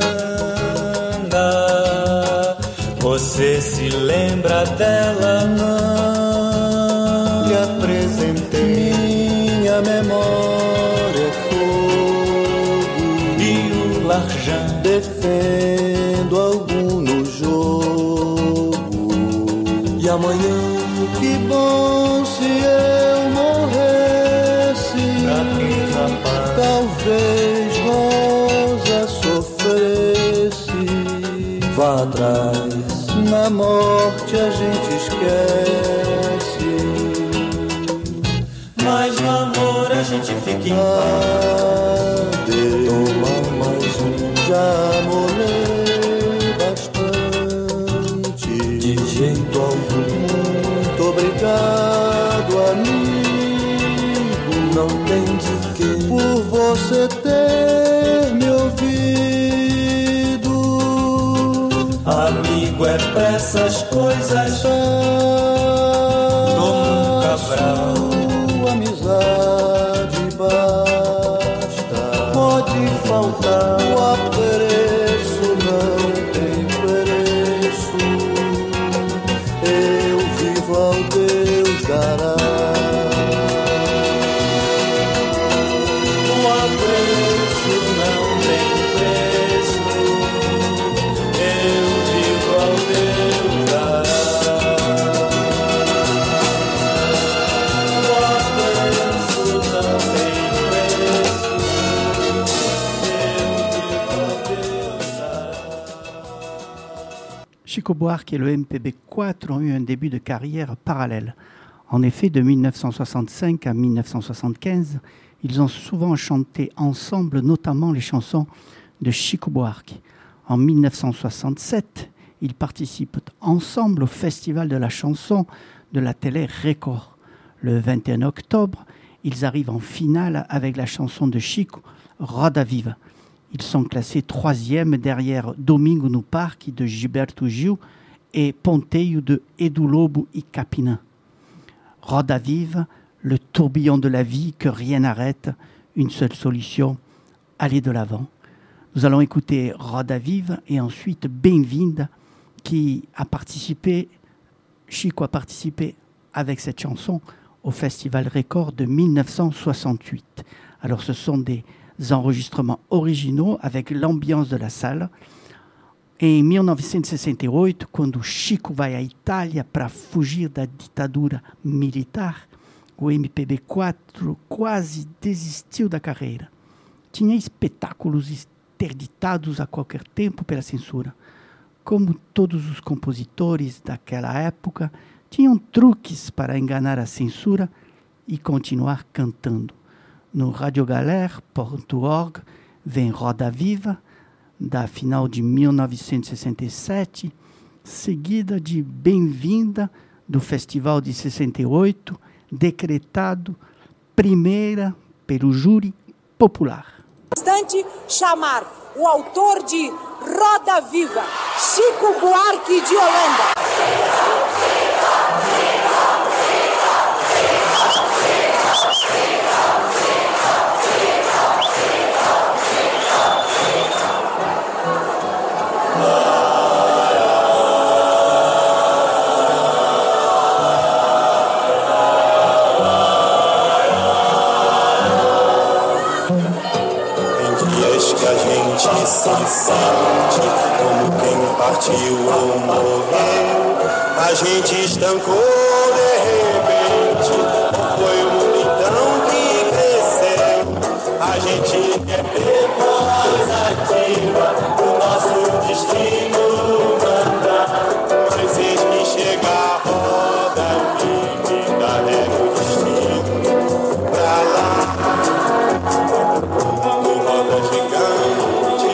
Speaker 14: anda. Você se lembra dela?
Speaker 15: Não lhe apresentei. Minha memória é fogo
Speaker 14: e o larjão.
Speaker 15: Defendo algum no jogo. E amanhã, que bom se eu morresse.
Speaker 14: Pra que, rapaz?
Speaker 15: Talvez Rosa sofresse. Vá atrás. Na morte a gente esquece,
Speaker 14: mas no amor a gente fica em
Speaker 15: paz. Toma mais um, já molhei bastante.
Speaker 14: De jeito algum.
Speaker 15: Muito obrigado, amigo.
Speaker 14: Não tem de quê.
Speaker 15: Por você ter me ouvido.
Speaker 14: Amigo é pra essas coisas. Toma um Cabral.
Speaker 15: Amizade basta. Pode faltar. O apreço não tem preço. Eu vivo ao Deus dará.
Speaker 14: O apreço não tem preço. Eu vivo ao Deus dará. O apreço não tem preço. Eu vivo ao Deus dará.
Speaker 1: Chico Buarque et le M P B quatre ont eu un début de carrière parallèle. En effet, de mille neuf cent soixante-cinq à mille neuf cent soixante-quinze, ils ont souvent chanté ensemble, notamment les chansons de Chico Buarque. En mille neuf cent soixante-sept, ils participent ensemble au Festival de la chanson de la télé Record. Le vingt et un octobre, ils arrivent en finale avec la chanson de Chico, Roda Viva. Ils sont classés troisième derrière Domingo no Parque de Gilberto Gil et Ponteio de Edu Lobo e Capinã. Roda Viva, le tourbillon de la vie que rien n'arrête, une seule solution, aller de l'avant. Nous allons écouter Roda Viva et ensuite Bem-vinda qui a participé, Chico a participé avec cette chanson au Festival Record de mille neuf cent soixante-huit. Alors ce sont des enregistrements originaux avec l'ambiance de la salle. Em mil novecentos e sessenta e oito, quando Chico vai à Itália para fugir da ditadura militar, o M P B quatro quase desistiu da carreira. Tinha espetáculos interditados a qualquer tempo pela censura. Como todos os compositores daquela época, tinham truques para enganar a censura e continuar cantando. No radiogalère ponto org vem Roda Viva, da final de mil novecentos e sessenta e sete, seguida de Bem-vinda, do Festival de sessenta e oito, decretado primeira pelo júri popular.
Speaker 16: Bastante chamar o autor de Roda Viva, Chico Buarque de Holanda.
Speaker 17: Se sente como quem partiu ou morreu. A gente estancou de repente. Foi o mundo então que cresceu. A gente quer ter voz ativa. O nosso destino mandar. Mas eis que chega a roda viva e carrega o destino pra lá. No roda gigante.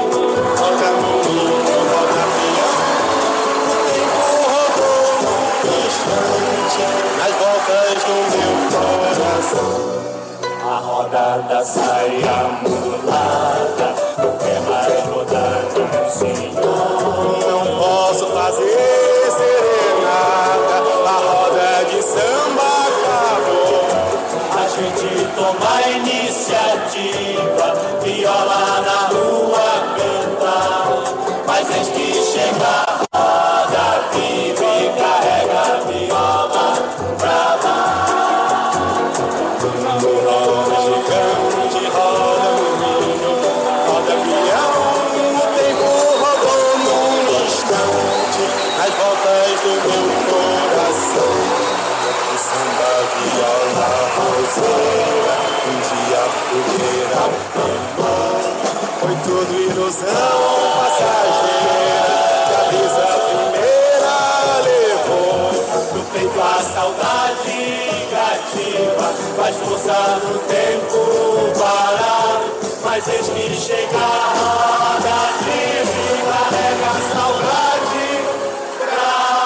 Speaker 17: Nas voltas do meu coração, a rodada sai amulada, não quer mais rodar no senhor. Não posso fazer serenata, a roda de samba acabou. A gente toma a iniciativa, viola na rua cantar, mas eis que chega a roda viva e carrega a viola pra lá. No roda gigante, roda moinho, roda peão, o tempo rodou num instante, nas voltas do meu coração. O samba, viola, roseira, um dia fogueira, tambor. Foi tudo ilusão passageira, que a brisa primeira levou. No peito a saudade cativa, faz força no tempo parado. Mas eis que chega a roda viva e carrega a saudade pra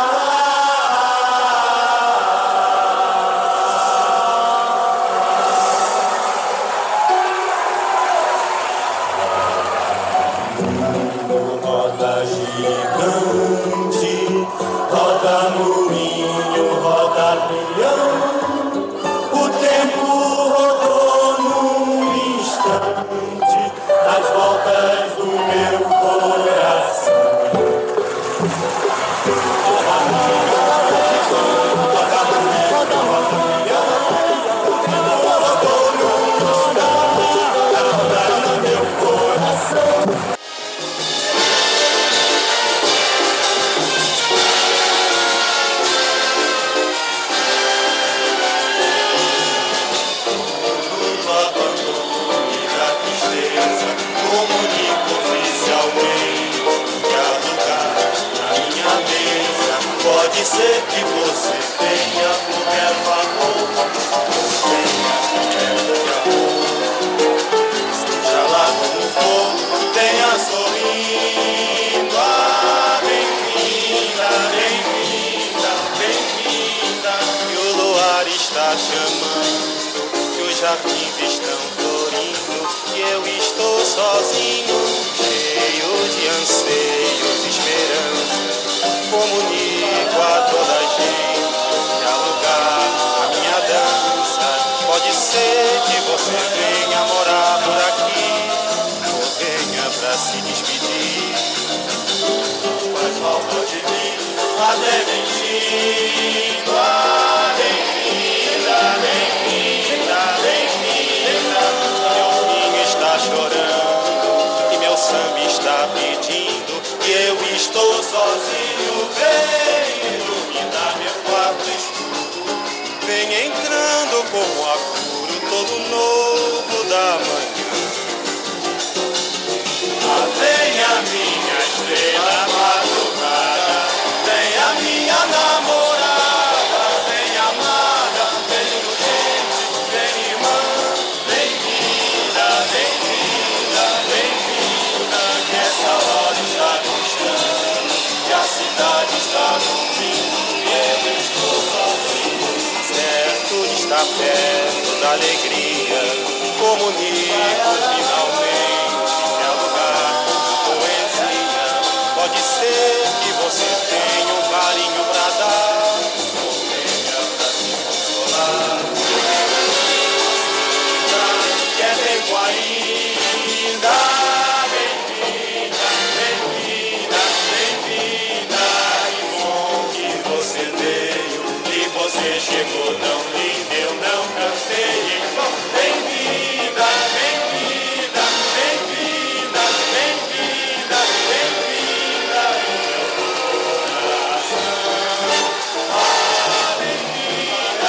Speaker 17: roda gigante, roda moinho, roda peão. O tempo rodou num instante, nas voltas do meu coração. Roda gigante, roda moinho, roda peão. O tempo rodou num instante, nas voltas do meu coração. Comunico oficialmente que há lugar na minha mesa. Pode ser que você tenha qualquer favor, tenha oferta de amor. Seja lá como for, tenha sorrindo. Ah, bem-vinda, bem-vinda, bem-vinda. Que o luar está chamando, que os jardins estão florindo, que eu estou sozinho, cheio de anseios, esperança. Comunico a toda a gente que há lugar a minha dança. se despedir. Faz falta de mim, até bem-vindo, ah, bem-vinda, bem-vinda, bem-vinda. Meu pinho está chorando e meu samba está pedindo, e eu estou sozinho, vem iluminar meu quarto escuro, vem entrando como apuro todo novo da manhã. Ah, vem a minha estrela madrugada, vem a minha namorada, vem amada, vem urgente, vem irmã, bem-vinda, bem-vinda, bem-vinda, que essa hora está distante, que a cidade está dormindo, e eu estou sozinho, certo de estar perto da alegria, comunico finalmente que é lugar de poesia, pode ser que você tenha um carinho pra dar, ou venha pra se consolar, que é tempo ainda, bem-vinda, bem-vinda, bem-vinda, e bom que você veio, e você chegou tão linda, eu não cansei, então bem-vinda, bem-vinda, bem-vinda, bem-vinda, bem-vinda, no meu coração. Ah, bem-vinda,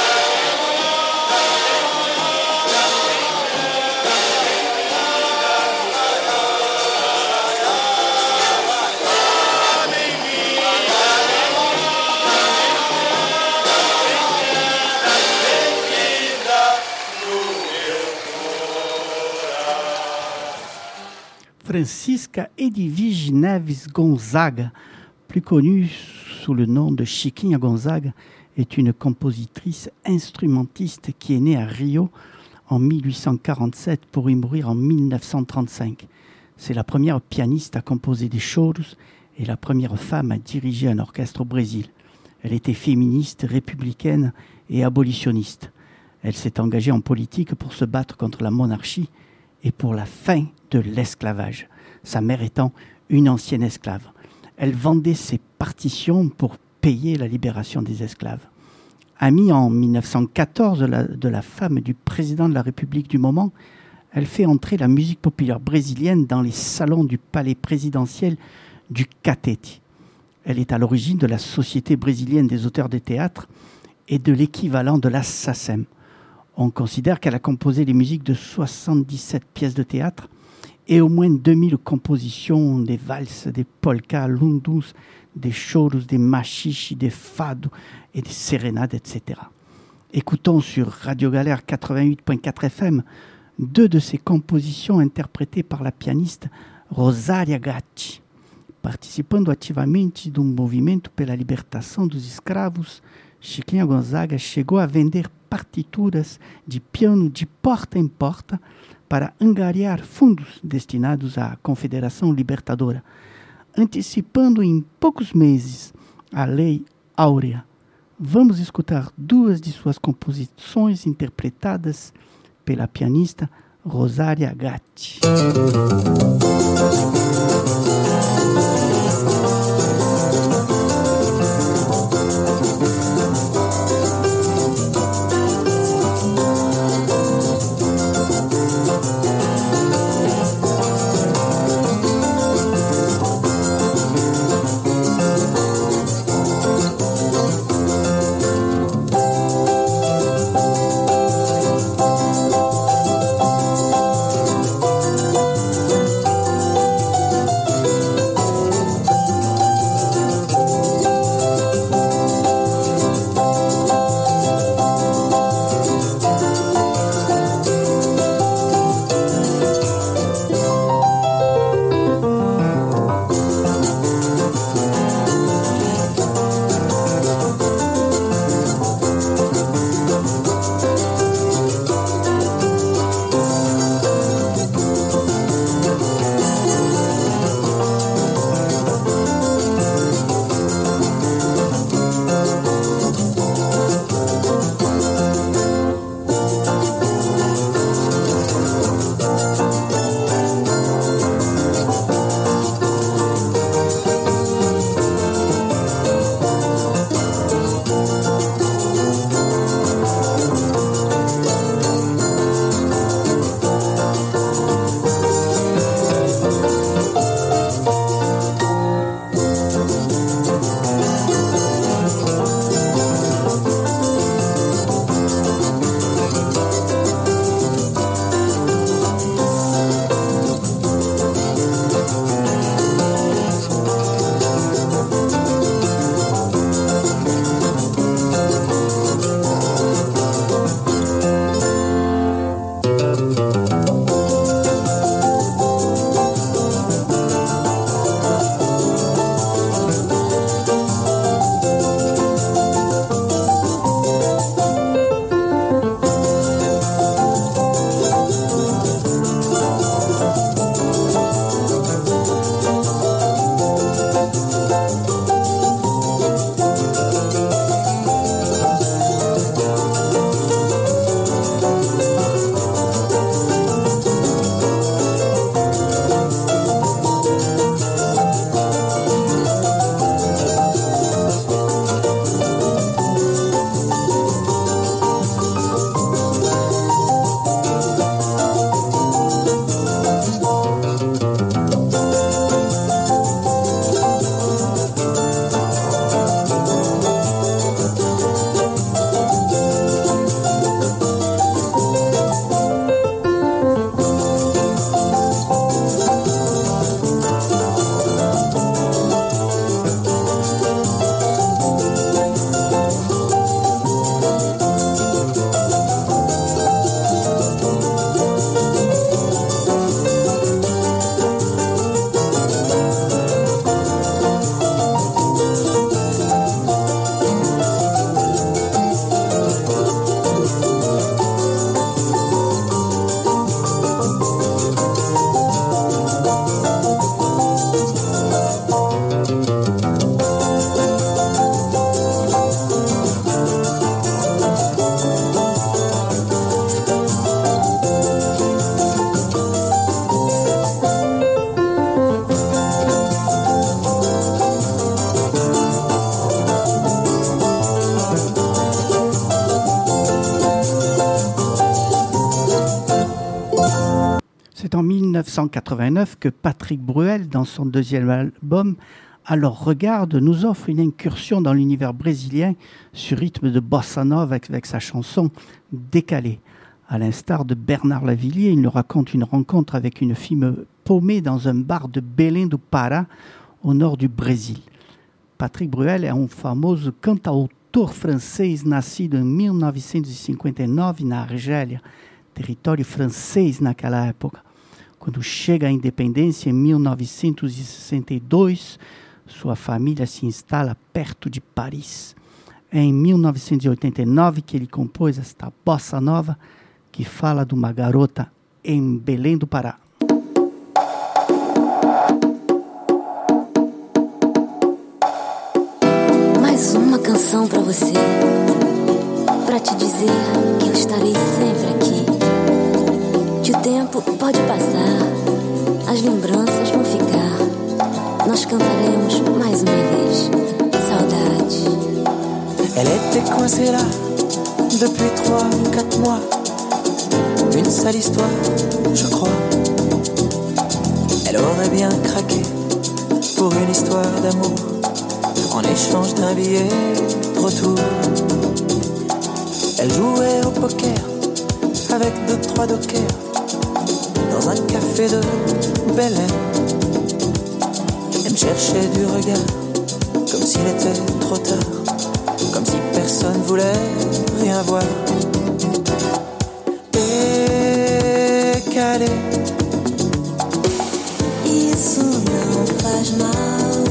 Speaker 1: Francisca Edvige Neves Gonzaga, plus connue sous le nom de Chiquinha Gonzaga, est une compositrice instrumentiste qui est née à Rio en mille huit cent quarante-sept pour y mourir en mille neuf cent trente-cinq. C'est la première pianiste à composer des choros et la première femme à diriger un orchestre au Brésil. Elle était féministe, républicaine et abolitionniste. Elle s'est engagée en politique pour se battre contre la monarchie et pour la fin de l'esclavage, sa mère étant une ancienne esclave. Elle vendait ses partitions pour payer la libération des esclaves. Amie en mille neuf cent quatorze de la, de la femme du président de la République du moment, elle fait entrer la musique populaire brésilienne dans les salons du palais présidentiel du Catete. Elle est à l'origine de la Société brésilienne des auteurs de théâtre et de l'équivalent de la SACEM. On considère qu'elle a composé les musiques de soixante-dix-sept pièces de théâtre et au moins deux mille compositions, des valses, des polkas, lundus, des choros, des machiches, des fados et des sérénades, et cetera. Écoutons sur Radio Galère quatre-vingt-huit point quatre F M deux de ses compositions interprétées par la pianiste Rosária Gatti. Participando ativamente do movimento pela libertação dos escravos, Chiquinha Gonzaga chegou a vender partituras de piano de porta em porta para angariar fundos destinados à Confederação Libertadora, antecipando em poucos meses a Lei Áurea. Vamos escutar duas de suas composições interpretadas pela pianista Rosária Gatti. C'est en mille neuf cent quatre-vingt-neuf que Patrick Bruel, dans son deuxième album, Alors Regarde, nous offre une incursion dans l'univers brésilien sur rythme de bossa nova avec, avec sa chanson Décalée. À l'instar de Bernard Lavillier, il nous raconte une rencontre avec une fille paumée dans un bar de Belém do Pará, au nord du Brésil. Patrick Bruel é um famoso cantautor francês nascido em mil novecentos e cinquenta e nove na Argélia, território francês naquela época. Quando chega à independência em mil novecentos e sessenta e dois, sua família se instala perto de Paris. É em mil novecentos e oitenta e nove que ele compôs esta bossa nova que fala de uma garota em Belém do Pará.
Speaker 18: Mais uma canção pra você, pra te dizer que eu estarei sempre aqui. Que o tempo pode passar, as lembranças vão ficar. Nós cantaremos mais uma vez, saudade.
Speaker 15: Elle était coincée là depuis trois ou quatre mois. Une sale histoire, je crois. Elle aurait bien craqué pour une histoire d'amour en échange d'un billet de retour. Elle jouait au poker avec deux, trois dockers dans un café de Belém. Elle me cherchait du regard comme s'il était trop tard, comme si personne voulait rien voir. Décalé,
Speaker 18: isso não faz mal.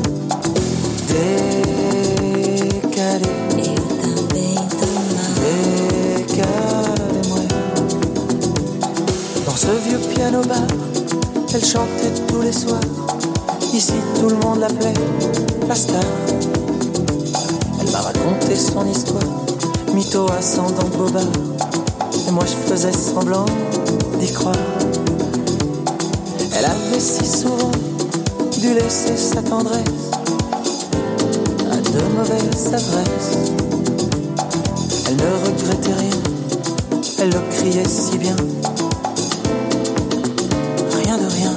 Speaker 15: Décalé,
Speaker 18: eu também tô mal.
Speaker 15: Décalé-moi. Dans ce vieux piano bar, elle chantait tous les soirs. Ici tout le monde l'appelait la star. Elle m'a raconté son histoire, mytho ascendant bobard. Et moi je faisais semblant d'y croire. Elle avait si souvent dû laisser sa tendresse à de mauvaises adresses. Elle ne regrettait rien, elle le criait si bien. Rien de rien.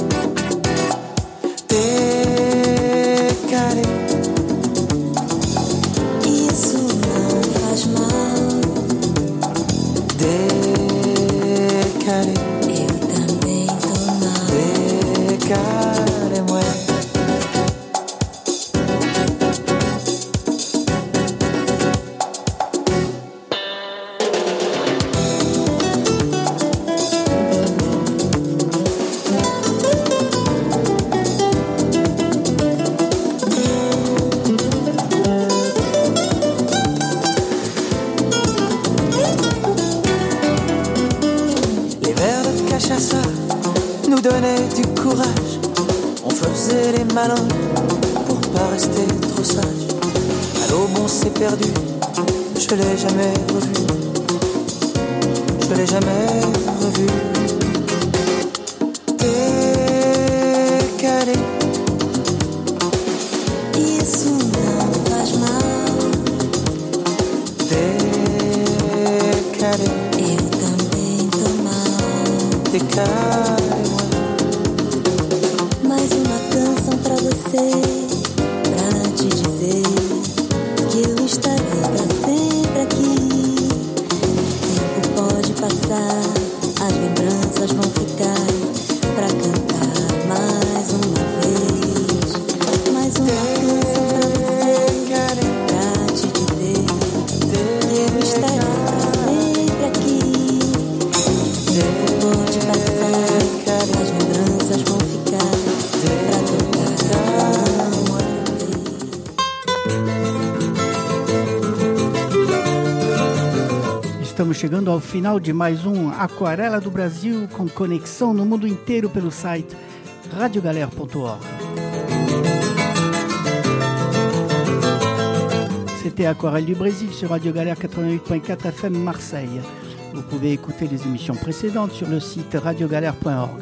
Speaker 15: Décalé,
Speaker 18: isso não faz mal.
Speaker 15: Décalé,
Speaker 18: eu também tô mal.
Speaker 15: Décalé-moi. Les verres de cachaça nous donnaient du courage. On faisait les malins pour pas rester trop sage. À l'aube on s'est perdu, je l'ai jamais revu. Je l'ai jamais revu. Décalé,
Speaker 18: Isso não faz mal.
Speaker 15: décalé,
Speaker 18: Eu também tô mal.
Speaker 15: décalé-moi.
Speaker 18: Mais uma canção pra você, pra te dizer que eu estarei pra sempre aqui. O tempo pode passar, as lembranças vão ficar pra cantar mais uma vez. Mais uma canção pra você, pra te dizer que eu estarei pra sempre aqui. O tempo pode passar, as lembranças vão ficar pra cantar uma vez.
Speaker 1: Estamos chegando ao final de mais um Aquarela do Brasil, com conexão no mundo inteiro pelo site radio galère ponto org. C'était Aquarelle du Brésil sur Radio Galère quatre-vingt-huit point quatre F M Marseille. Vous pouvez écouter les émissions précédentes sur le site radio galère point org.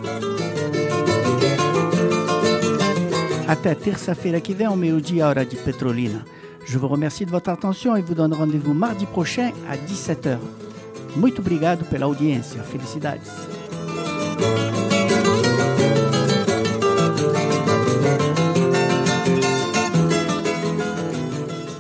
Speaker 1: Até terça-feira que vem, ao meio-dia, hora de Petrolina. Je vous remercie de votre attention et vous donne rendez-vous mardi prochain à dix-sept heures. Muito obrigado pela audiência. Felicidades.
Speaker 18: Thank you.